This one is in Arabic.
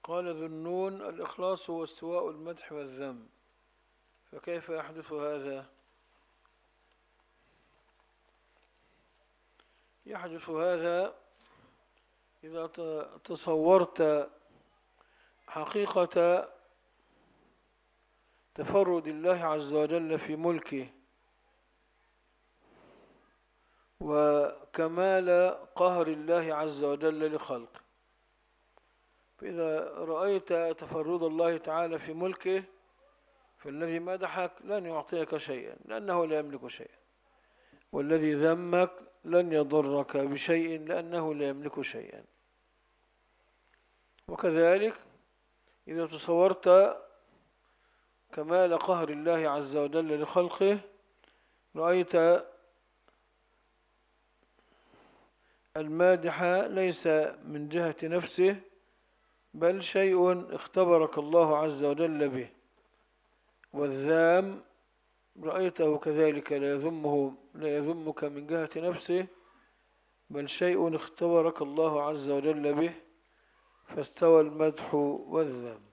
قال ذو النون: الإخلاص هو استواء المدح والذم. فكيف يحدث هذا؟ يحدث هذا إذا تصورت حقيقة تفرد الله عز وجل في ملكه وكمال قهر الله عز وجل لخلقه. فإذا رأيت تفرد الله تعالى في ملكه فالذي مدحك لن يعطيك شيئا لأنه لا يملك شيئا، والذي ذمك لن يضرك بشيء لأنه لا يملك شيئا. وكذلك إذا تصورت كمال قهر الله عز وجل لخلقه رأيت المادح ليس من جهة نفسه بل شيء اختبرك الله عز وجل به، والذام رأيته كذلك لا يذمك من جهة نفسه بل شيء اختبرك الله عز وجل به، فاستوى المدح والذم.